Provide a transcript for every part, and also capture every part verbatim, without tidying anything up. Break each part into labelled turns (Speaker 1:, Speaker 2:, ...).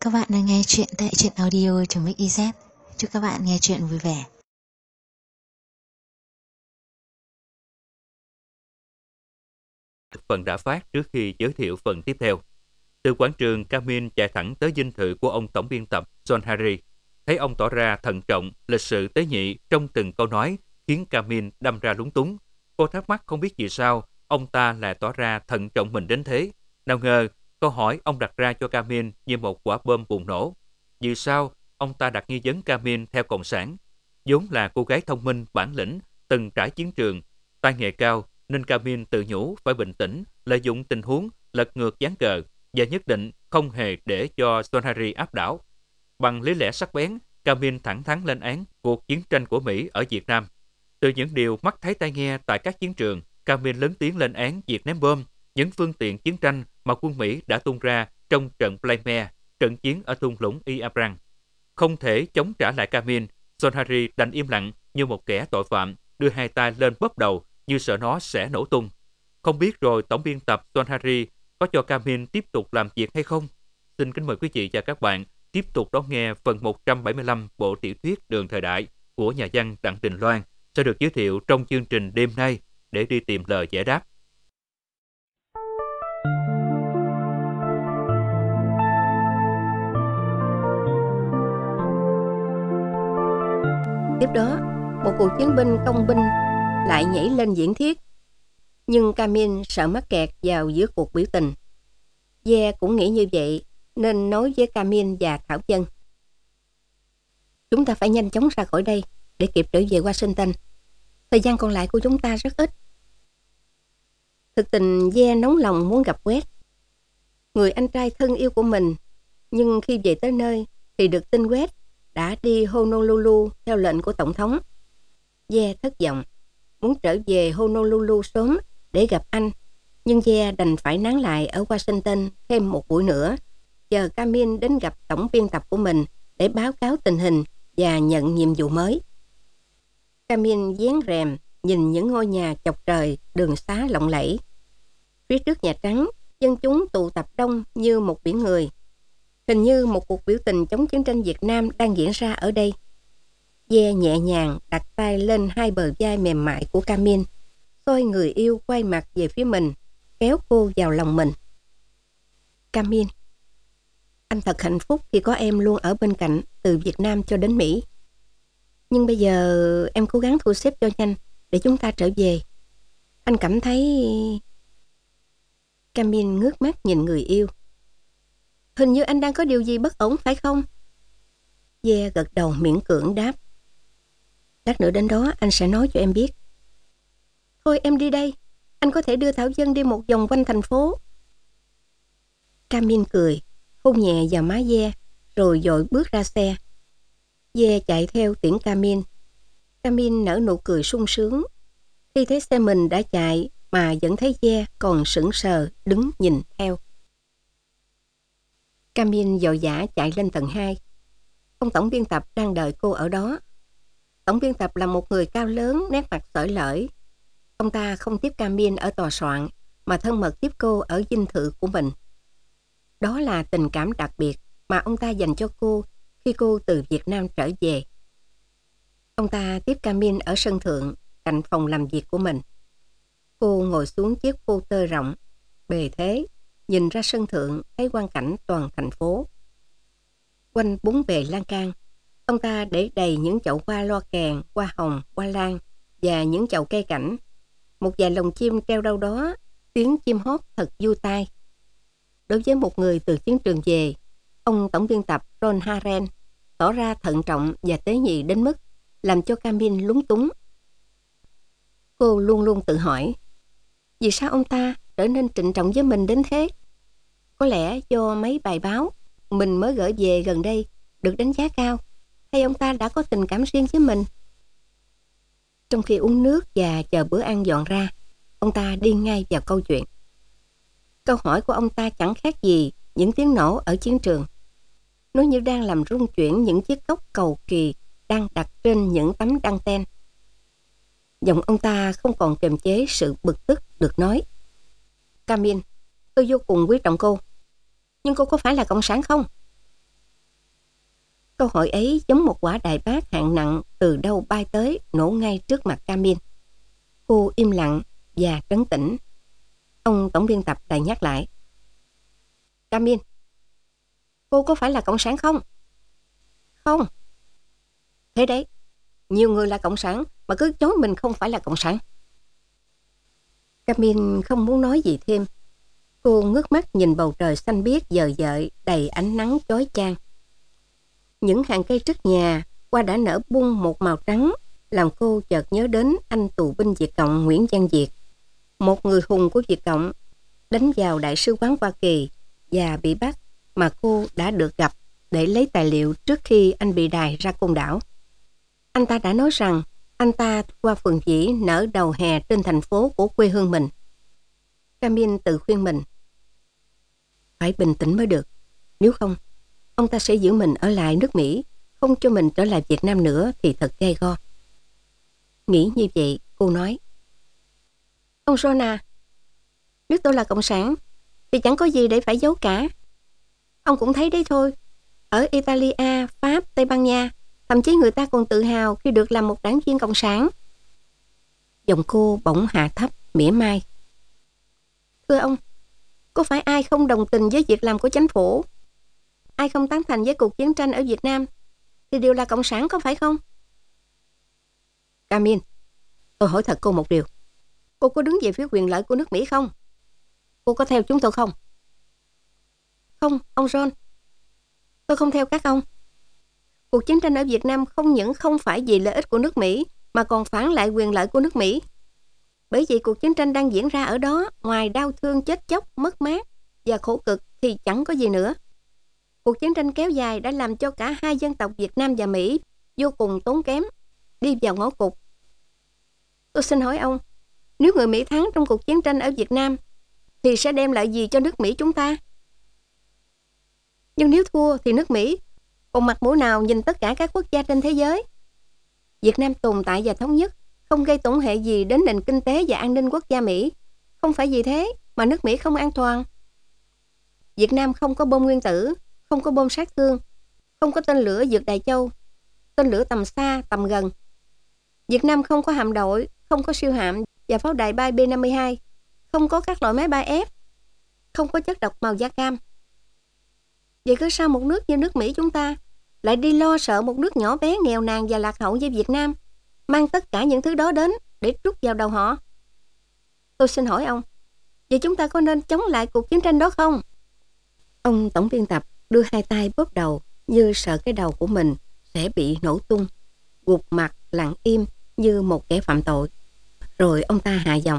Speaker 1: Các bạn đang nghe chuyện tại truyện audio.mix.iz. Chúc các bạn nghe chuyện vui vẻ.
Speaker 2: Phần đã phát trước khi giới thiệu phần tiếp theo. Từ quảng trường, Camille chạy thẳng tới dinh thự của ông tổng biên tập John Harry. Thấy ông tỏ ra thận trọng, lịch sự tế nhị trong từng câu nói khiến Camille đâm ra lúng túng. Cô thắc mắc không biết vì sao ông ta lại tỏ ra thận trọng mình đến thế. Nào ngờ, câu hỏi ông đặt ra cho Camille như một quả bom bùng nổ. Vì sao ông ta đặt nghi vấn Camille theo cộng sản? Vốn là cô gái thông minh, bản lĩnh, từng trải chiến trường, tay nghề cao, nên Camille tự nhủ phải bình tĩnh, lợi dụng tình huống lật ngược ván cờ và nhất định không hề để cho John Harry áp đảo. Bằng lý lẽ sắc bén, Camille thẳng thắn lên án cuộc chiến tranh của Mỹ ở Việt Nam. Từ những điều mắt thấy tai nghe tại các chiến trường, Camille lớn tiếng lên án việc ném bom, những phương tiện chiến tranh mà quân Mỹ đã tung ra trong trận Plymouth, trận chiến ở thung lũng Ypres. Không thể chống trả lại Camille, John Harry đành im lặng như một kẻ tội phạm, đưa hai tay lên bóp đầu như sợ nó sẽ nổ tung. Không biết rồi tổng biên tập John Harry có cho Camille tiếp tục làm việc hay không? Xin kính mời quý vị và các bạn tiếp tục đón nghe phần một trăm bảy mươi lăm bộ tiểu thuyết Đường Thời Đại của nhà văn Đặng Đình Loan sẽ được giới thiệu trong chương trình đêm nay để đi tìm lời giải đáp.
Speaker 3: Tiếp đó, một cuộc chiến binh công binh lại nhảy lên diễn thuyết. Nhưng Camille sợ mắc kẹt vào giữa cuộc biểu tình. Ye cũng nghĩ như vậy, nên nói với Camille và Thảo Dân: chúng ta phải nhanh chóng ra khỏi đây để kịp trở về Washington. Thời gian còn lại của chúng ta rất ít. Thực tình Ye nóng lòng muốn gặp West, người anh trai thân yêu của mình. Nhưng khi về tới nơi thì được tin West đã đi Honolulu theo lệnh của Tổng thống. Ye thất vọng, muốn trở về Honolulu sớm để gặp anh. Nhưng Ye đành phải nán lại ở Washington thêm một buổi nữa, chờ Camille đến gặp tổng biên tập của mình để báo cáo tình hình và nhận nhiệm vụ mới. Camille vén rèm nhìn những ngôi nhà chọc trời, đường xá lộng lẫy. Phía trước Nhà Trắng, dân chúng tụ tập đông như một biển người. Hình như một cuộc biểu tình chống chiến tranh Việt Nam đang diễn ra ở đây. Ye nhẹ nhàng đặt tay lên hai bờ vai mềm mại của Camille, xôi người yêu quay mặt về phía mình, kéo cô vào lòng mình. Camille, anh thật hạnh phúc khi có em luôn ở bên cạnh từ Việt Nam cho đến Mỹ. Nhưng bây giờ em cố gắng thu xếp cho nhanh để chúng ta trở về. Anh cảm thấy... Camille ngước mắt nhìn người yêu. Hình như anh đang có điều gì bất ổn phải không? Ye gật đầu miễn cưỡng đáp. Lát nữa đến đó anh sẽ nói cho em biết. Thôi em đi đây. Anh có thể đưa Thảo Dân đi một vòng quanh thành phố. Camille cười, hôn nhẹ vào má Ye, rồi vội bước ra xe. Ye chạy theo tiễn Camille. Camille nở nụ cười sung sướng khi thấy xe mình đã chạy mà vẫn thấy Ye còn sững sờ đứng nhìn theo. Camille vội vã chạy lên tầng hai. Ông tổng biên tập đang đợi cô ở đó. Tổng biên tập là một người cao lớn, nét mặt xởi lởi. Ông ta không tiếp Camille ở tòa soạn, mà thân mật tiếp cô ở dinh thự của mình. Đó là tình cảm đặc biệt mà ông ta dành cho cô khi cô từ Việt Nam trở về. Ông ta tiếp Camille ở sân thượng, cạnh phòng làm việc của mình. Cô ngồi xuống chiếc phô tơ rộng, bề thế, nhìn ra sân thượng thấy quang cảnh toàn thành phố. Quanh bốn bề lan can, ông ta để đầy những chậu hoa loa kèn, hoa hồng, hoa lan và những chậu cây cảnh. Một vài lồng chim treo đâu đó, tiếng chim hót thật vui tai. Đối với một người từ chiến trường về, ông tổng biên tập Ron Haren tỏ ra thận trọng và tế nhị đến mức làm cho Camille lúng túng. Cô luôn luôn tự hỏi, vì sao ông ta trở nên trịnh trọng với mình đến thế? Có lẽ do mấy bài báo mình mới gửi về gần đây được đánh giá cao, hay ông ta đã có tình cảm riêng với mình? Trong khi uống nước và chờ bữa ăn dọn ra, ông ta đi ngay vào câu chuyện. Câu hỏi của ông ta chẳng khác gì những tiếng nổ ở chiến trường. Nó như đang làm rung chuyển những chiếc cốc cầu kỳ đang đặt trên những tấm đăng ten. Giọng ông ta không còn kiềm chế sự bực tức được nói. Camille, tôi vô cùng quý trọng cô. Nhưng cô có phải là cộng sản không? Câu hỏi ấy giống một quả đại bác hạng nặng từ đâu bay tới nổ ngay trước mặt Camille. Cô im lặng và trấn tĩnh. Ông tổng biên tập lại nhắc lại. Camille, cô có phải là cộng sản không? Không. Thế đấy, nhiều người là cộng sản mà cứ chối mình không phải là cộng sản. Camille không muốn nói gì thêm. Cô ngước mắt nhìn bầu trời xanh biếc dời dợi đầy ánh nắng chói chang. Những hàng cây trước nhà qua đã nở bung một màu trắng, làm cô chợt nhớ đến anh tù binh Việt Cộng Nguyễn Văn Việt, một người hùng của Việt Cộng, đánh vào đại sứ quán Hoa Kỳ và bị bắt, mà cô đã được gặp để lấy tài liệu trước khi anh bị đày ra Côn Đảo. Anh ta đã nói rằng anh ta qua phường Vĩ nở đầu hè trên thành phố của quê hương mình. Camille tự khuyên mình, phải bình tĩnh mới được, nếu không ông ta sẽ giữ mình ở lại nước Mỹ, không cho mình trở lại Việt Nam nữa thì thật gay go. Nghĩ như vậy, cô nói, ông John à, nếu tôi là cộng sản thì chẳng có gì để phải giấu cả. Ông cũng thấy đấy thôi, ở Italia, Pháp, Tây Ban Nha, thậm chí người ta còn tự hào khi được làm một đảng viên cộng sản. Giọng cô bỗng hạ thấp, mỉa mai. Thưa ông, có phải ai không đồng tình với việc làm của chính phủ, ai không tán thành với cuộc chiến tranh ở Việt Nam thì đều là cộng sản, có phải không? Camille, tôi hỏi thật cô một điều. Cô có đứng về phía quyền lợi của nước Mỹ không? Cô có theo chúng tôi không? Không, ông John. Tôi không theo các ông. Cuộc chiến tranh ở Việt Nam không những không phải vì lợi ích của nước Mỹ mà còn phản lại quyền lợi của nước Mỹ. Bởi vì cuộc chiến tranh đang diễn ra ở đó, ngoài đau thương, chết chóc, mất mát và khổ cực thì chẳng có gì nữa. Cuộc chiến tranh kéo dài đã làm cho cả hai dân tộc Việt Nam và Mỹ vô cùng tốn kém, đi vào ngõ cụt. Tôi xin hỏi ông, nếu người Mỹ thắng trong cuộc chiến tranh ở Việt Nam thì sẽ đem lại gì cho nước Mỹ chúng ta? Nhưng nếu thua thì nước Mỹ còn mặt mũi nào nhìn tất cả các quốc gia trên thế giới? Việt Nam tồn tại và thống nhất, không gây tổn hại gì đến nền kinh tế và an ninh quốc gia Mỹ. Không phải vì thế mà nước Mỹ không an toàn. Việt Nam không có bom nguyên tử, không có bom sát thương, không có tên lửa vượt Đại Châu, tên lửa tầm xa, tầm gần. Việt Nam không có hạm đội, không có siêu hạm và pháo đài bay B năm mươi hai, không có các loại máy bay F, không có chất độc màu da cam. Vậy cứ sao một nước như nước Mỹ chúng ta lại đi lo sợ một nước nhỏ bé nghèo nàn và lạc hậu như Việt Nam, mang tất cả những thứ đó đến để trút vào đầu họ? Tôi xin hỏi ông, vậy chúng ta có nên chống lại cuộc chiến tranh đó không? Ông tổng biên tập đưa hai tay bóp đầu như sợ cái đầu của mình sẽ bị nổ tung, gục mặt lặng im như một kẻ phạm tội. Rồi ông ta hạ giọng.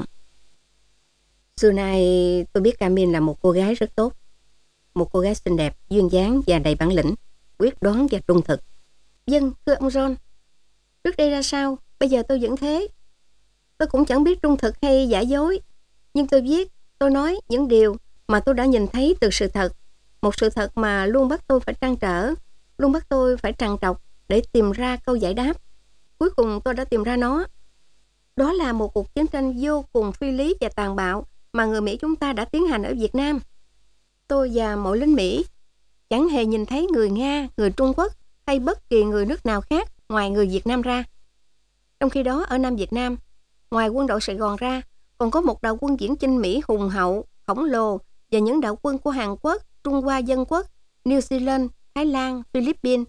Speaker 3: Xưa nay tôi biết Camille là một cô gái rất tốt, một cô gái xinh đẹp, duyên dáng và đầy bản lĩnh, quyết đoán và trung thực. Vâng, thưa ông John, trước đây ra sao, bây giờ tôi vẫn thế. Tôi cũng chẳng biết trung thực hay giả dối, nhưng tôi viết, tôi nói những điều mà tôi đã nhìn thấy từ sự thật. Một sự thật mà luôn bắt tôi phải trăn trở, luôn bắt tôi phải trằn trọc để tìm ra câu giải đáp. Cuối cùng tôi đã tìm ra nó. Đó là một cuộc chiến tranh vô cùng phi lý và tàn bạo mà người Mỹ chúng ta đã tiến hành ở Việt Nam. Tôi và mọi lính Mỹ chẳng hề nhìn thấy người Nga, người Trung Quốc hay bất kỳ người nước nào khác ngoài người Việt Nam ra. Trong khi đó ở Nam Việt Nam, ngoài quân đội Sài Gòn ra, còn có một đạo quân viễn chinh Mỹ hùng hậu, khổng lồ và những đạo quân của Hàn Quốc, Trung Hoa Dân Quốc, New Zealand, Thái Lan, Philippines.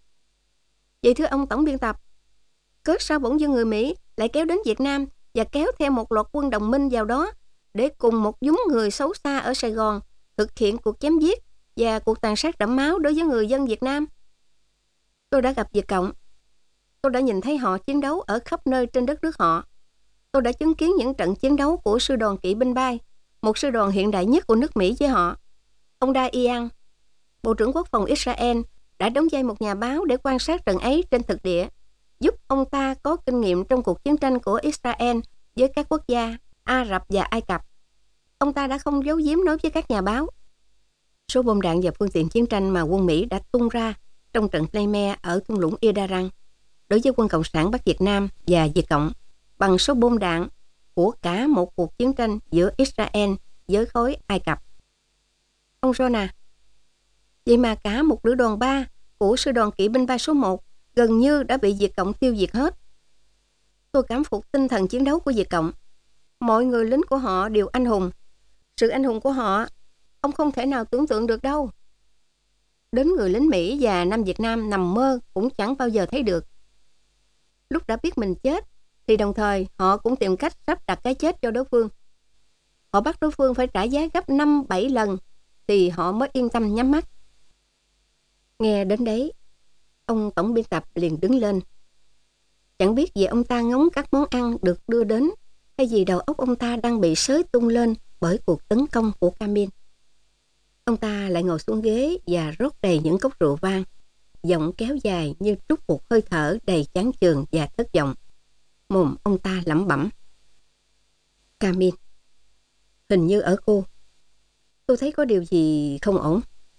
Speaker 3: Vậy thưa ông tổng biên tập, cớ sao bỗng dưng người Mỹ lại kéo đến Việt Nam và kéo theo một loạt quân đồng minh vào đó để cùng một nhóm người xấu xa ở Sài Gòn thực hiện cuộc chém giết và cuộc tàn sát đẫm máu đối với người dân Việt Nam? Tôi đã gặp Việt Cộng. Tôi đã nhìn thấy họ chiến đấu ở khắp nơi trên đất nước họ. Tôi đã chứng kiến những trận chiến đấu của sư đoàn kỵ binh bay, một sư đoàn hiện đại nhất của nước Mỹ với họ. Ông Dayan, Bộ trưởng Quốc phòng Israel, đã đóng vai một nhà báo để quan sát trận ấy trên thực địa, giúp ông ta có kinh nghiệm trong cuộc chiến tranh của Israel với các quốc gia Ả Rập và Ai Cập. Ông ta đã không giấu giếm nói với các nhà báo. Số bom đạn và phương tiện chiến tranh mà quân Mỹ đã tung ra trong trận Playmare ở thung lũng Idaran đối với quân Cộng sản Bắc Việt Nam và Việt Cộng bằng số bom đạn của cả một cuộc chiến tranh giữa Israel với khối Ai Cập. Ông John à, vậy mà cả một lữ đoàn ba của sư đoàn kỵ binh bay số một gần như đã bị Việt Cộng tiêu diệt hết. Tôi cảm phục tinh thần chiến đấu của Việt Cộng. Mọi người lính của họ đều anh hùng. Sự anh hùng của họ, ông không thể nào tưởng tượng được đâu. Đến người lính Mỹ và Nam Việt Nam nằm mơ cũng chẳng bao giờ thấy được. Lúc đã biết mình chết, thì đồng thời họ cũng tìm cách sắp đặt cái chết cho đối phương. Họ bắt đối phương phải trả giá gấp năm bảy lần, thì họ mới yên tâm nhắm mắt. Nghe đến đấy, ông tổng biên tập liền đứng lên. Chẳng biết vì ông ta ngóng các món ăn được đưa đến, hay vì đầu óc ông ta đang bị xới tung lên bởi cuộc tấn công của Camille. Ông ta lại ngồi xuống ghế và rót đầy những cốc rượu vang, giọng kéo dài như trút một hơi thở đầy chán chường và thất vọng. Mồm ông ta lẩm bẩm: Camille, hình như ở cô, tôi thấy có điều gì không ổn.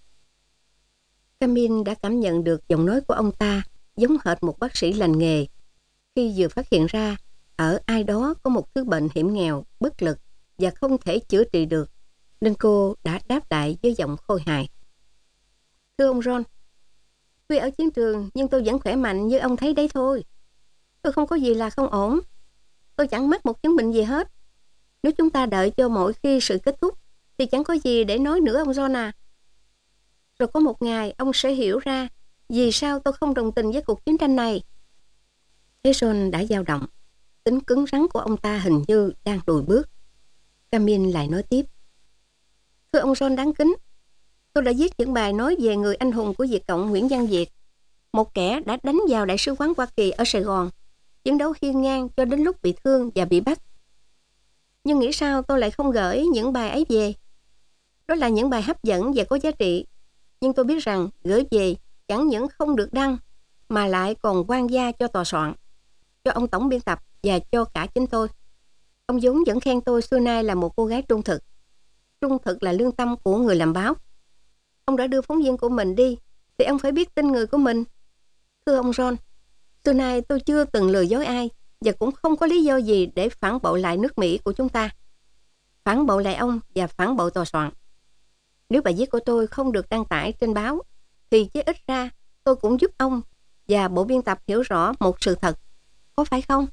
Speaker 3: Camille đã cảm nhận được giọng nói của ông ta giống hệt một bác sĩ lành nghề khi vừa phát hiện ra ở ai đó có một thứ bệnh hiểm nghèo, bất lực và không thể chữa trị được, nên cô đã đáp lại với giọng khôi hài: Thưa ông John, tuy ở chiến trường nhưng tôi vẫn khỏe mạnh như ông thấy đấy thôi. Tôi không có gì là không ổn. Tôi chẳng mắc một chứng bệnh gì hết. Nếu chúng ta đợi cho mỗi khi sự kết thúc thì chẳng có gì để nói nữa ông John à. Rồi có một ngày ông sẽ hiểu ra vì sao tôi không đồng tình với cuộc chiến tranh này. Thế John đã dao động. Tính cứng rắn của ông ta hình như đang lùi bước. Camille lại nói tiếp: Thưa ông John đáng kính, tôi đã viết những bài nói về người anh hùng của Việt Cộng Nguyễn Văn Việt, một kẻ đã đánh vào Đại sứ quán Hoa Kỳ ở Sài Gòn, chiến đấu hiên ngang cho đến lúc bị thương và bị bắt. Nhưng nghĩ sao tôi lại không gửi những bài ấy về? Đó là những bài hấp dẫn và có giá trị. Nhưng tôi biết rằng gửi về chẳng những không được đăng, mà lại còn oan gia cho tòa soạn, cho ông tổng biên tập và cho cả chính tôi. Ông vốn vẫn khen tôi xưa nay là một cô gái trung thực. Trung thực là lương tâm của người làm báo. Ông đã đưa phóng viên của mình đi, thì ông phải biết tin người của mình. Thưa ông John, xưa nay tôi chưa từng lừa dối ai, và cũng không có lý do gì để phản bội lại nước Mỹ của chúng ta. Phản bội lại ông và phản bội tòa soạn. Nếu bài viết của tôi không được đăng tải trên báo, thì chứ ít ra tôi cũng giúp ông và bộ biên tập hiểu rõ một sự thật. Có phải không?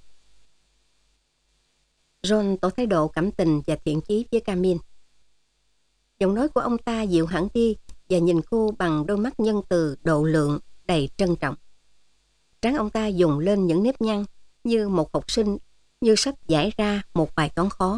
Speaker 3: John tỏ thái độ cảm tình và thiện chí với Camille. Giọng nói của ông ta dịu hẳn đi và nhìn cô bằng đôi mắt nhân từ độ lượng đầy trân trọng. Trán ông ta dùng lên những nếp nhăn như một học sinh như sắp giải ra một bài toán khó.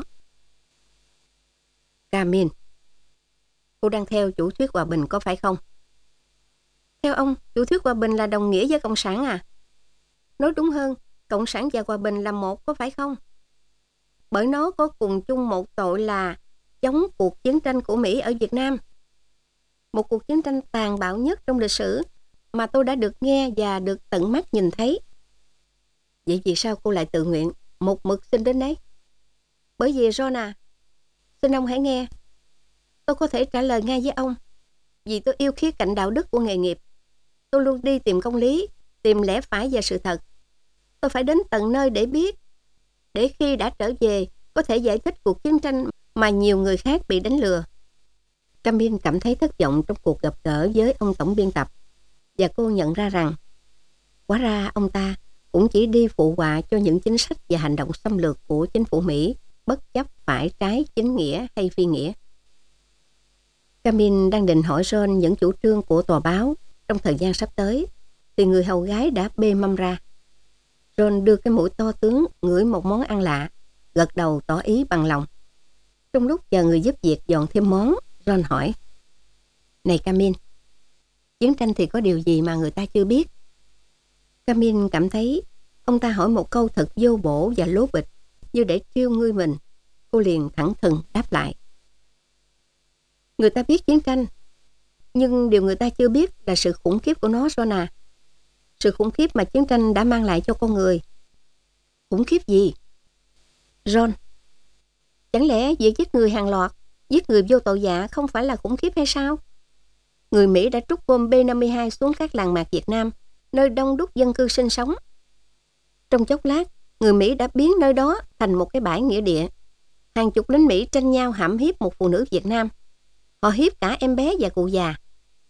Speaker 3: Camille, cô đang theo chủ thuyết hòa bình có phải không? Theo ông, chủ thuyết hòa bình là đồng nghĩa với cộng sản à? Nói đúng hơn, cộng sản và hòa bình là một có phải không? Bởi nó có cùng chung một tội là chống cuộc chiến tranh của Mỹ ở Việt Nam. Một cuộc chiến tranh tàn bạo nhất trong lịch sử mà tôi đã được nghe và được tận mắt nhìn thấy. Vậy vì sao cô lại tự nguyện một mực xin đến đấy? Bởi vì John à, xin ông hãy nghe. Tôi có thể trả lời ngay với ông. Vì tôi yêu khía cạnh đạo đức của nghề nghiệp. Tôi luôn đi tìm công lý, tìm lẽ phải và sự thật. Tôi phải đến tận nơi để biết, để khi đã trở về có thể giải thích cuộc chiến tranh mà nhiều người khác bị đánh lừa. Camille cảm thấy thất vọng trong cuộc gặp gỡ với ông tổng biên tập, và cô nhận ra rằng hóa ra ông ta cũng chỉ đi phụ họa cho những chính sách và hành động xâm lược của chính phủ Mỹ, bất chấp phải trái chính nghĩa hay phi nghĩa. Camille đang định hỏi John những chủ trương của tòa báo trong thời gian sắp tới, thì người hầu gái đã bê mâm ra. John đưa cái mũi to tướng ngửi một món ăn lạ, gật đầu tỏ ý bằng lòng. Trong lúc chờ người giúp việc dọn thêm món, John hỏi: Này Camille, chiến tranh thì có điều gì mà người ta chưa biết? Camille cảm thấy ông ta hỏi một câu thật vô bổ và lố bịch, như để trêu ngươi mình. Cô liền thẳng thừng đáp lại: Người ta biết chiến tranh, nhưng điều người ta chưa biết là sự khủng khiếp của nó, John à. Sự khủng khiếp mà chiến tranh đã mang lại cho con người. Khủng khiếp gì? John, chẳng lẽ việc giết người hàng loạt, giết người vô tội vạ không phải là khủng khiếp hay sao? Người Mỹ đã trút bom B năm mươi hai xuống các làng mạc Việt Nam, nơi đông đúc dân cư sinh sống. Trong chốc lát, người Mỹ đã biến nơi đó thành một cái bãi nghĩa địa. Hàng chục lính Mỹ tranh nhau hãm hiếp một phụ nữ Việt Nam. Họ hiếp cả em bé và cụ già.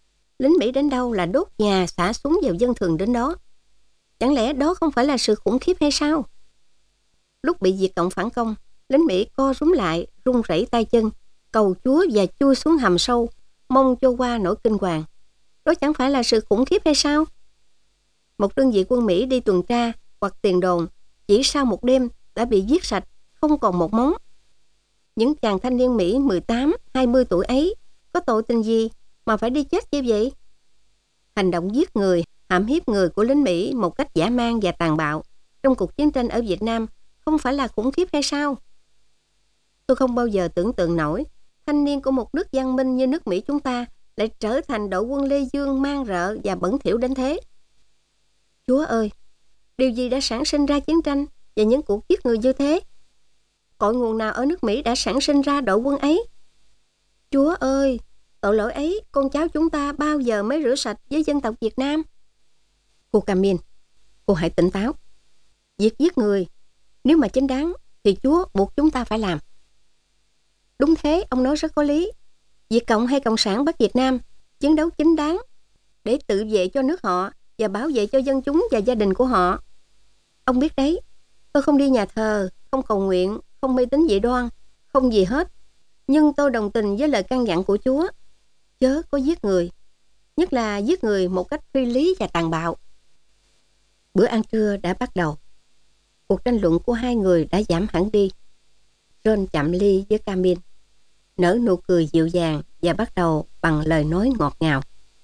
Speaker 3: lính Mỹ đến đâu là đốt nhà, xả súng vào dân thường đến đó. Chẳng lẽ đó không phải là sự khủng khiếp hay sao? Lúc bị Việt Cộng phản công, lính Mỹ co rúm lại, run rẩy tay chân, cầu Chúa và chui xuống hầm sâu, mong cho qua nỗi kinh hoàng. Đó chẳng phải là sự khủng khiếp hay sao? Một đơn vị quân Mỹ đi tuần tra hoặc tiền đồn, chỉ sau một đêm đã bị giết sạch, không còn một móng. Những chàng thanh niên Mỹ mười tám, hai mươi tuổi ấy có tội tình gì mà phải đi chết như vậy? Hành động giết người, hãm hiếp người của lính Mỹ một cách dã man và tàn bạo trong cuộc chiến tranh ở Việt Nam không phải là khủng khiếp hay sao? Tôi không bao giờ tưởng tượng nổi thanh niên của một nước văn minh như nước Mỹ chúng ta lại trở thành đội quân Lê Dương man rợ và bẩn thỉu đến thế. Chúa ơi, điều gì đã sản sinh ra chiến tranh và những cuộc giết người như thế? Cội nguồn nào ở nước Mỹ đã sản sinh ra đội quân ấy? Chúa ơi, tội lỗi ấy con cháu chúng ta bao giờ mới rửa sạch với dân tộc Việt Nam? Cô Camille, cô hãy tỉnh táo. Việc giết người, nếu mà chính đáng thì Chúa buộc chúng ta phải làm. Đúng thế, ông nói rất có lý. Việt Cộng hay Cộng sản bắt Việt Nam chiến đấu chính đáng để tự vệ cho nước họ và bảo vệ cho dân chúng và gia đình của họ. Ông biết đấy, tôi không đi nhà thờ, không cầu nguyện, không mê tín dị đoan, không gì hết. Nhưng tôi đồng tình với lời căn dặn của Chúa. Chớ có giết người, nhất là giết người một cách phi lý và tàn bạo. Bữa ăn trưa đã bắt đầu. Cuộc tranh luận của hai người đã giảm hẳn đi. John chạm ly với Camille, nở nụ cười dịu dàng và bắt đầu bằng lời nói ngọt ngào.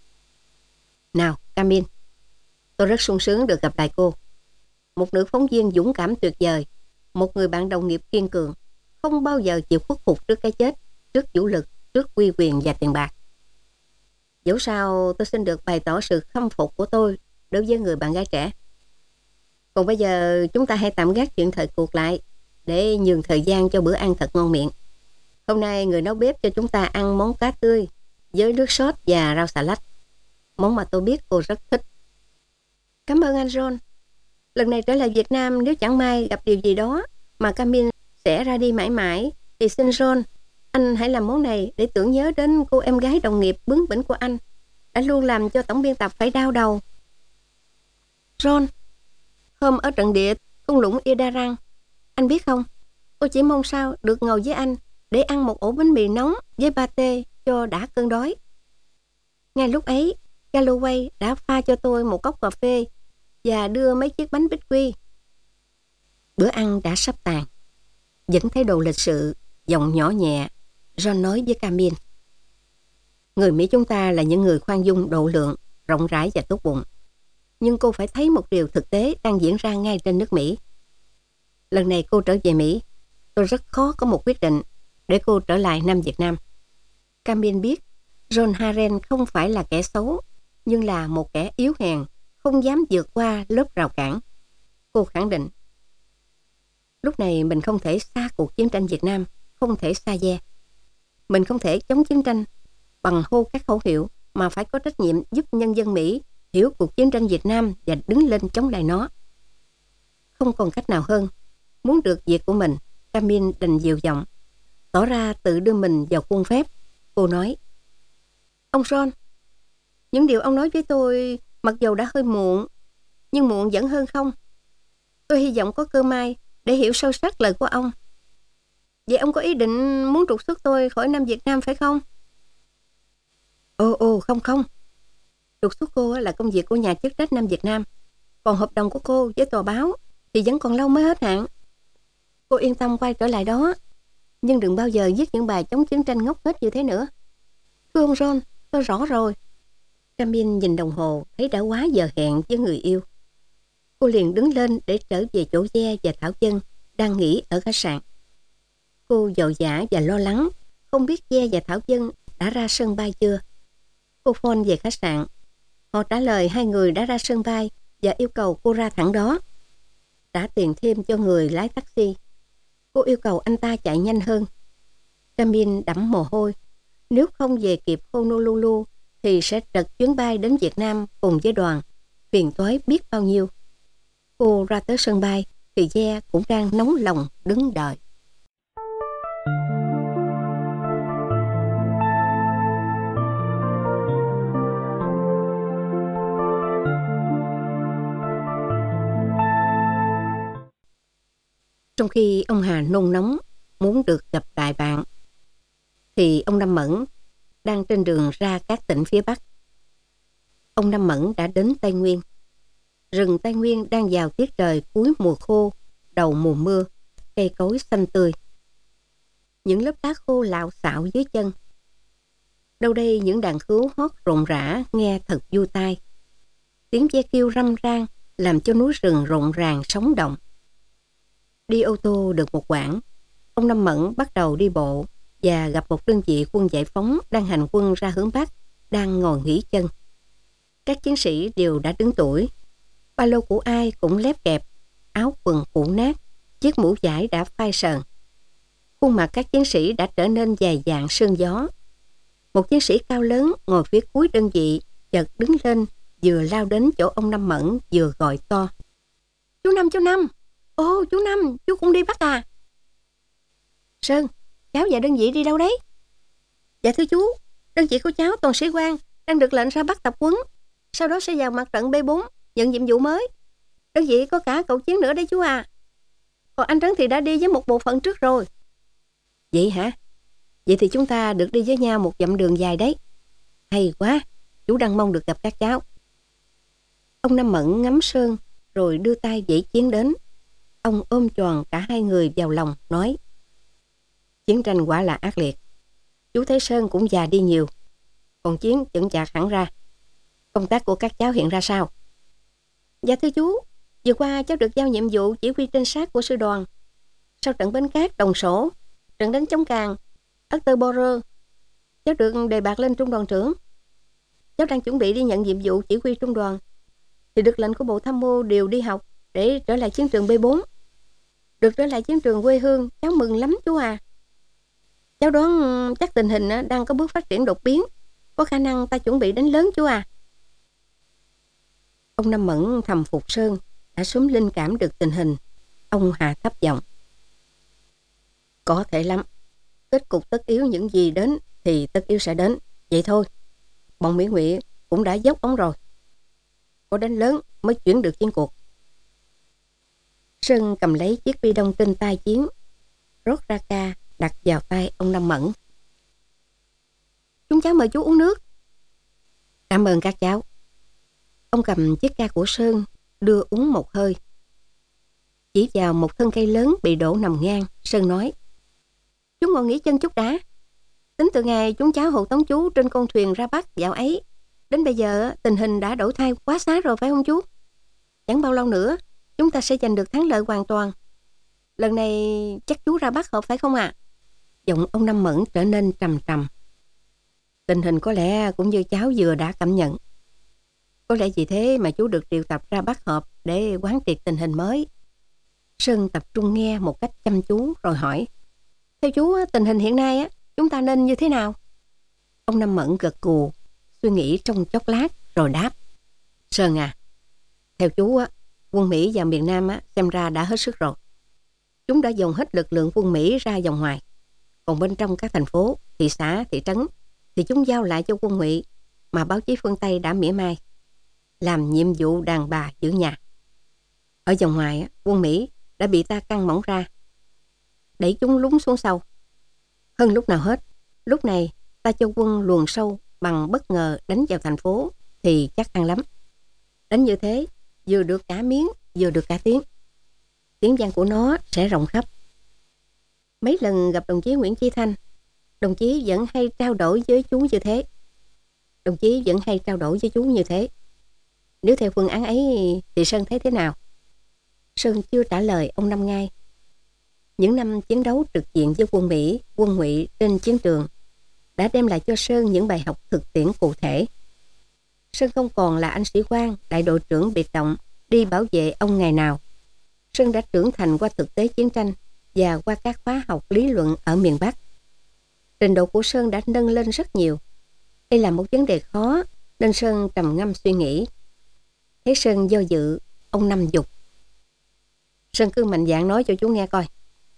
Speaker 3: Nào, Camille, tôi rất sung sướng được gặp lại cô. Một nữ phóng viên dũng cảm tuyệt vời, một người bạn đồng nghiệp kiên cường, không bao giờ chịu khuất phục trước cái chết, trước vũ lực, trước uy quyền và tiền bạc. Dẫu sao tôi xin được bày tỏ sự khâm phục của tôi đối với người bạn gái trẻ. Còn bây giờ chúng ta hãy tạm gác chuyện thời cuộc lại để nhường thời gian cho bữa ăn thật ngon miệng. Hôm nay người nấu bếp cho chúng ta ăn món cá tươi với nước sốt và rau xà lách. Món mà tôi biết cô rất thích. Cảm ơn anh John. Lần này trở lại Việt Nam, nếu chẳng may gặp điều gì đó mà Camille sẽ ra đi mãi mãi, thì xin John, anh hãy làm món này để tưởng nhớ đến cô em gái đồng nghiệp bướng bỉnh của anh, đã luôn làm cho tổng biên tập phải đau đầu. John, hôm ở trận địa thung lũng Idarang, anh biết không, tôi chỉ mong sao được ngồi với anh để ăn một ổ bánh mì nóng với pate cho đã cơn đói. Ngay lúc ấy, Galloway đã pha cho tôi một cốc cà phê và đưa mấy chiếc bánh bích quy. Bữa ăn đã sắp tàn. Vẫn thái độ lịch sự, giọng nhỏ nhẹ, John nói với Camille. Người Mỹ chúng ta là những người khoan dung, độ lượng, rộng rãi và tốt bụng. Nhưng cô phải thấy một điều thực tế đang diễn ra ngay trên nước Mỹ. Lần này cô trở về Mỹ, tôi rất khó có một quyết định để cô trở lại Nam Việt Nam. Camille biết John Haren không phải là kẻ xấu, nhưng là một kẻ yếu hèn, không dám vượt qua lớp rào cản. Cô khẳng định, lúc này mình không thể xa cuộc chiến tranh Việt Nam, không thể xa ve. Mình không thể chống chiến tranh bằng hô các khẩu hiệu, mà phải có trách nhiệm giúp nhân dân Mỹ hiểu cuộc chiến tranh Việt Nam và đứng lên chống lại nó. Không còn cách nào hơn. Muốn được việc của mình, Camille đành dịu giọng, tỏ ra tự đưa mình vào khuôn phép. Cô nói, ông John, những điều ông nói với tôi mặc dầu đã hơi muộn, nhưng muộn vẫn hơn không. Tôi hy vọng có cơ may để hiểu sâu sắc lời của ông. Vậy ông có ý định muốn trục xuất tôi khỏi Nam Việt Nam phải không? Ồ ồ không không. Trục xuất cô là công việc của nhà chức trách Nam Việt Nam. Còn hợp đồng của cô với tòa báo thì vẫn còn lâu mới hết hạn. Cô yên tâm quay trở lại đó. Nhưng đừng bao giờ viết những bài chống chiến tranh ngốc nghếch như thế nữa. Thưa ông John, tôi rõ rồi. Camille nhìn đồng hồ, thấy đã quá giờ hẹn với người yêu. Cô liền đứng lên để trở về chỗ Ve và Thảo Dân đang nghỉ ở khách sạn. Cô vội vã và lo lắng, không biết Ve và Thảo Dân đã ra sân bay chưa. Cô phone về khách sạn. Họ trả lời hai người đã ra sân bay và yêu cầu cô ra thẳng đó. Trả tiền thêm cho người lái taxi. Cô yêu cầu anh ta chạy nhanh hơn. Camille đẫm mồ hôi. Nếu không về kịp Honolulu thì sẽ trật chuyến bay đến Việt Nam cùng với đoàn. Phiền toái biết bao nhiêu. Cô ra tới sân bay thì Ve cũng đang nóng lòng đứng đợi. Trong khi ông Hà nôn nóng muốn được gặp đại bạn, thì ông Năm Mẫn đang trên đường ra các tỉnh phía Bắc. Ông Năm Mẫn đã đến Tây Nguyên. Rừng Tây Nguyên đang vào tiết trời cuối mùa khô, đầu mùa mưa, cây cối xanh tươi. Những lớp đá khô lạo xạo dưới chân. Đâu đây những đàn khứu hót rộn rã nghe thật vui tai. Tiếng ve kêu râm ran làm cho núi rừng rộn ràng sống động. Đi ô tô được một quãng, ông Năm Mẫn bắt đầu đi bộ và gặp một đơn vị quân giải phóng đang hành quân ra hướng Bắc, đang ngồi nghỉ chân. Các chiến sĩ đều đã đứng tuổi. Ba lô của ai cũng lép kẹp, áo quần cũ nát, chiếc mũ vải đã phai sờn. Khuôn mặt các chiến sĩ đã trở nên dày dạn sương gió. Một chiến sĩ cao lớn ngồi phía cuối đơn vị chợt đứng lên, vừa lao đến chỗ ông Năm Mẫn vừa gọi to: "Chú Năm, chú Năm! Ô, chú Năm, chú cũng đi Bắc à?" "Sơn, cháu và đơn vị đi đâu đấy?" "Dạ thưa chú, đơn vị của cháu toàn sĩ quan đang được lệnh ra Bắc tập huấn, sau đó sẽ vào mặt trận B bốn nhận nhiệm vụ mới. Đơn vị có cả cậu Chiến nữa đấy chú à. Còn anh Trấn thì đã đi với một bộ phận trước rồi." "Vậy hả? Vậy thì chúng ta được đi với nhau một dặm đường dài đấy. Hay quá, chú đang mong được gặp các cháu." Ông Năm Mẫn ngắm Sơn rồi đưa tay vẫy Chiến đến. Ông ôm tròn cả hai người vào lòng, nói: "Chiến tranh quả là ác liệt. Chú thấy Sơn cũng già đi nhiều, còn Chiến chững chạc hẳn ra. Công tác của các cháu hiện ra sao?" "Dạ thưa chú, vừa qua cháu được giao nhiệm vụ chỉ huy trinh sát của sư đoàn. Sau trận Bến Cát, Đồng Sổ, trận đánh chống Càn, October, cháu được đề bạt lên trung đoàn trưởng. Cháu đang chuẩn bị đi nhận nhiệm vụ chỉ huy trung đoàn, thì được lệnh của Bộ Tham mưu điều đi học để trở lại chiến trường B bốn. Được trở lại chiến trường quê hương, cháu mừng lắm chú à. Cháu đoán chắc tình hình đang có bước phát triển đột biến, có khả năng ta chuẩn bị đánh lớn chú à." Ông Năm Mẫn thầm phục Sơn đã sớm linh cảm được tình hình. Ông hạ thấp giọng: "Có thể lắm. Kết cục tất yếu những gì đến thì tất yếu sẽ đến. Vậy thôi. Bọn Mỹ Ngụy cũng đã dốc ống rồi. Có đánh lớn mới chuyển được chiến cuộc." Sơn cầm lấy chiếc bi đông trên tay Chiến, rót ra ca đặt vào tay ông Năm Mẫn. "Chúng cháu mời chú uống nước." "Cảm ơn các cháu." Ông cầm chiếc ca của Sơn đưa uống một hơi. Chỉ vào một thân cây lớn bị đổ nằm ngang, Sơn nói: "Chú ngồi nghỉ chân chút đã. Tính từ ngày chúng cháu hộ tống chú trên con thuyền ra Bắc dạo ấy, đến bây giờ tình hình đã đổi thay quá xá rồi phải không chú? Chẳng bao lâu nữa chúng ta sẽ giành được thắng lợi hoàn toàn. Lần này chắc chú ra Bắc hợp phải không ạ?" Giọng ông Năm Mẫn trở nên trầm trầm. "Tình hình có lẽ cũng như cháu vừa đã cảm nhận. Có lẽ vì thế mà chú được điều tập ra Bắc họp để quán triệt tình hình mới." Sơn tập trung nghe một cách chăm chú rồi hỏi: "Theo chú, tình hình hiện nay chúng ta nên như thế nào?" Ông Năm Mẫn gật gù, suy nghĩ trong chốc lát rồi đáp: "Sơn à, theo chú, quân Mỹ vào miền Nam xem ra đã hết sức rồi. Chúng đã dồn hết lực lượng quân Mỹ ra vòng ngoài. Còn bên trong các thành phố, thị xã, thị trấn thì chúng giao lại cho quân Ngụy mà báo chí phương Tây đã mỉa mai, làm nhiệm vụ đàn bà giữ nhà. Ở vòng ngoài, quân Mỹ đã bị ta căng mỏng ra, đẩy chúng lún xuống sâu. Hơn lúc nào hết, lúc này ta cho quân luồn sâu bằng bất ngờ đánh vào thành phố thì chắc ăn lắm. Đánh như thế, vừa được cả miếng, vừa được cả tiếng. Tiếng vang của nó sẽ rộng khắp. Mấy lần gặp đồng chí Nguyễn Chí Thanh, đồng chí vẫn hay trao đổi với chú như thế. Đồng chí vẫn hay trao đổi với chú như thế. Nếu theo phương án ấy thì Sơn thấy thế nào?" Sơn chưa trả lời ông Năm ngay. Những năm chiến đấu trực diện với quân Mỹ, quân Ngụy trên chiến trường đã đem lại cho Sơn những bài học thực tiễn cụ thể. Sơn không còn là anh sĩ quan, đại đội trưởng biệt động đi bảo vệ ông ngày nào. Sơn đã trưởng thành qua thực tế chiến tranh và qua các khóa học lý luận ở miền Bắc. Trình độ của Sơn đã nâng lên rất nhiều. Đây là một vấn đề khó nên Sơn trầm ngâm suy nghĩ. Thấy Sơn do dự, ông Năm dục: "Sơn cứ mạnh dạn nói cho chú nghe coi."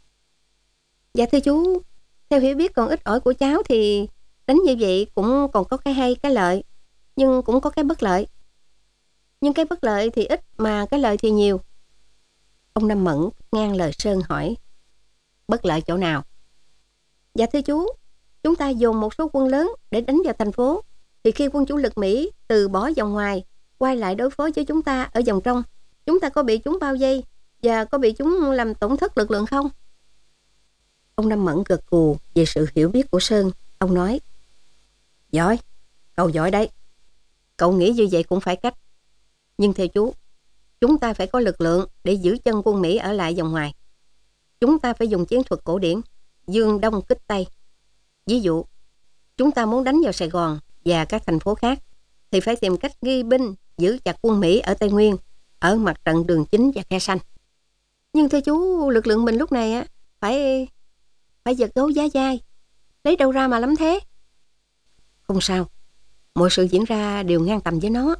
Speaker 3: "Dạ thưa chú, theo hiểu biết còn ít ỏi của cháu thì đánh như vậy cũng còn có cái hay, cái lợi, nhưng cũng có cái bất lợi. Nhưng cái bất lợi thì ít mà cái lợi thì nhiều. Ông Năm Mẫn ngang lời Sơn hỏi, bất lợi chỗ nào? Dạ thưa chú, chúng ta dồn một số quân lớn để đánh vào thành phố, thì khi quân chủ lực Mỹ từ bỏ vòng ngoài, quay lại đối phó với chúng ta ở vòng trong, chúng ta có bị chúng bao vây và có bị chúng làm tổn thất lực lượng không? Ông Năm Mẫn gật gù về sự hiểu biết của Sơn. Ông nói, giỏi, cậu giỏi đấy. Cậu nghĩ như vậy cũng phải cách. Nhưng theo chú, chúng ta phải có lực lượng để giữ chân quân Mỹ ở lại vòng ngoài. Chúng ta phải dùng chiến thuật cổ điển, dương đông kích tây. Ví dụ, chúng ta muốn đánh vào Sài Gòn và các thành phố khác, thì phải tìm cách ghi binh giữ chặt quân Mỹ ở Tây Nguyên, ở mặt trận Đường Chính và Khe Sanh. Nhưng thưa chú, lực lượng mình lúc này á phải phải giật gấu giá vai, lấy đâu ra mà lắm thế? Không sao, mọi sự diễn ra đều ngang tầm với nó.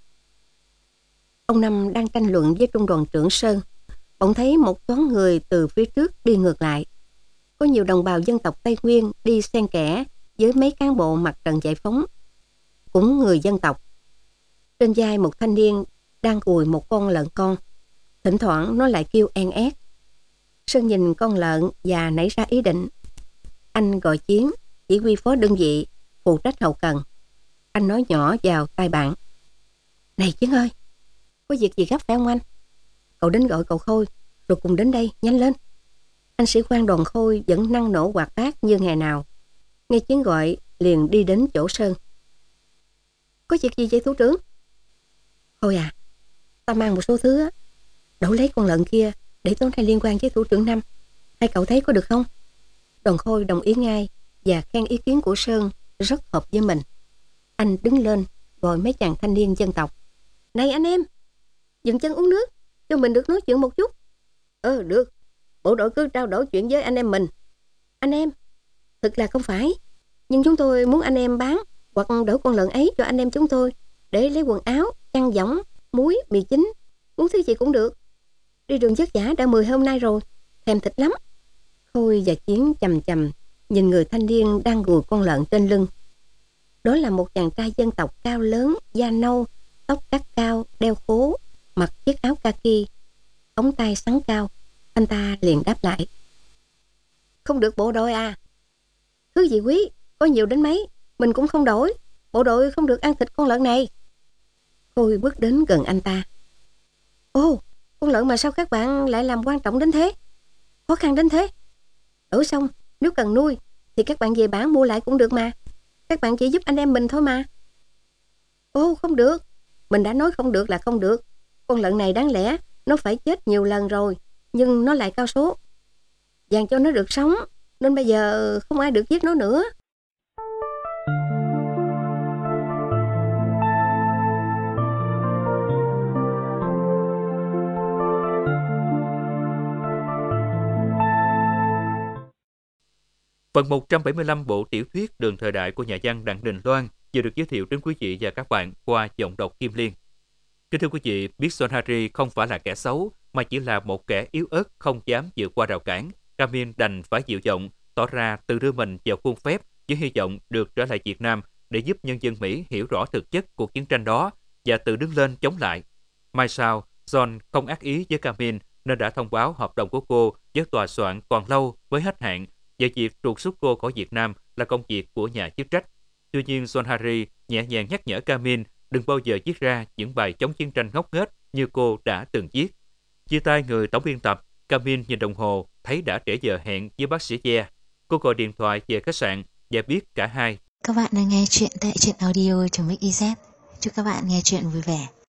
Speaker 3: Ông Năm đang tranh luận với trung đoàn trưởng Sơn, bỗng thấy một toán người từ phía trước đi ngược lại. Có nhiều đồng bào dân tộc Tây Nguyên đi xen kẽ với mấy cán bộ mặt trận giải phóng, cũng người dân tộc. Trên vai một thanh niên đang cùi một con lợn con, thỉnh thoảng nó lại kêu en ét. Sơn nhìn con lợn và nảy ra ý định. Anh gọi Chiến, chỉ huy phó đơn vị phụ trách hậu cần. Anh nói nhỏ vào tai bạn, này Chiến ơi, có việc gì gấp phải không anh? Cậu đến gọi cậu Khôi rồi cùng đến đây, nhanh lên. Anh sĩ quan đoàn Khôi vẫn năng nổ hoạt bát như ngày nào. Nghe Chiến gọi liền đi đến chỗ Sơn. Có việc gì vậy thủ trưởng? Khôi à, ta mang một số thứ đổ lấy con lợn kia để tối nay liên quan với thủ trưởng Năm. Hai cậu thấy có được không? Đoàn Khôi đồng ý ngay và khen ý kiến của Sơn rất hợp với mình. Anh đứng lên gọi mấy chàng thanh niên dân tộc. Này anh em, dừng chân uống nước, cho mình được nói chuyện một chút. Ờ được, bộ đội cứ trao đổi chuyện với anh em mình. Anh em, thực là không phải, nhưng chúng tôi muốn anh em bán hoặc đổi con lợn ấy cho anh em chúng tôi để lấy quần áo, chăn võng, muối, mì chính, muốn thứ gì cũng được. Đi đường vất vả đã mười hôm nay rồi, thèm thịt lắm. Khôi và Chiến chầm chầm nhìn người thanh niên đang gùi con lợn trên lưng. Đó là một chàng trai dân tộc cao lớn, da nâu, tóc cắt cao, đeo khố, mặc chiếc áo kaki, ống tay xắn cao. Anh ta liền đáp lại, không được bộ đội à? Thứ gì quý, có nhiều đến mấy, mình cũng không đổi. Bộ đội không được ăn thịt con lợn này. Khôi bước đến gần anh ta. Ồ, con lợn mà sao các bạn lại làm quan trọng đến thế? Khó khăn đến thế? Đổi xong, nếu cần nuôi thì các bạn về bản mua lại cũng được mà. Các bạn chỉ giúp anh em mình thôi mà. Ồ, không được. Mình đã nói không được là không được. Con lợn này đáng lẽ nó phải chết nhiều lần rồi, nhưng nó lại cao số. Dàn cho nó được sống, nên bây giờ không ai được giết nó nữa.
Speaker 2: Phần một trăm bảy mươi lăm bộ tiểu thuyết Đường thời đại của nhà văn Đặng Đình Loan vừa được giới thiệu đến quý vị và các bạn qua giọng đọc Kim Liên. Kính thưa quý vị, biết John Harry không phải là kẻ xấu, mà chỉ là một kẻ yếu ớt không dám vượt qua rào cản, Camille đành phải dịu giọng, tỏ ra tự đưa mình vào khuôn phép với hy vọng được trở lại Việt Nam để giúp nhân dân Mỹ hiểu rõ thực chất cuộc chiến tranh đó và tự đứng lên chống lại. Mai sau, John không ác ý với Camille nên đã thông báo hợp đồng của cô với tòa soạn còn lâu mới hết hạn và việc trục xuất cô khỏi Việt Nam là công việc của nhà chức trách. Tuy nhiên, John Harry nhẹ nhàng nhắc nhở Camille đừng bao giờ viết ra những bài chống chiến tranh ngốc nghếch như cô đã từng viết. Chia tay người tổng biên tập, Camille nhìn đồng hồ thấy đã trễ giờ hẹn với bác sĩ Ye. Cô gọi điện thoại về khách sạn và biết cả hai.
Speaker 1: Các bạn đang nghe chuyện tại truyện audio chấm ích i zét. Chúc các bạn nghe chuyện vui vẻ.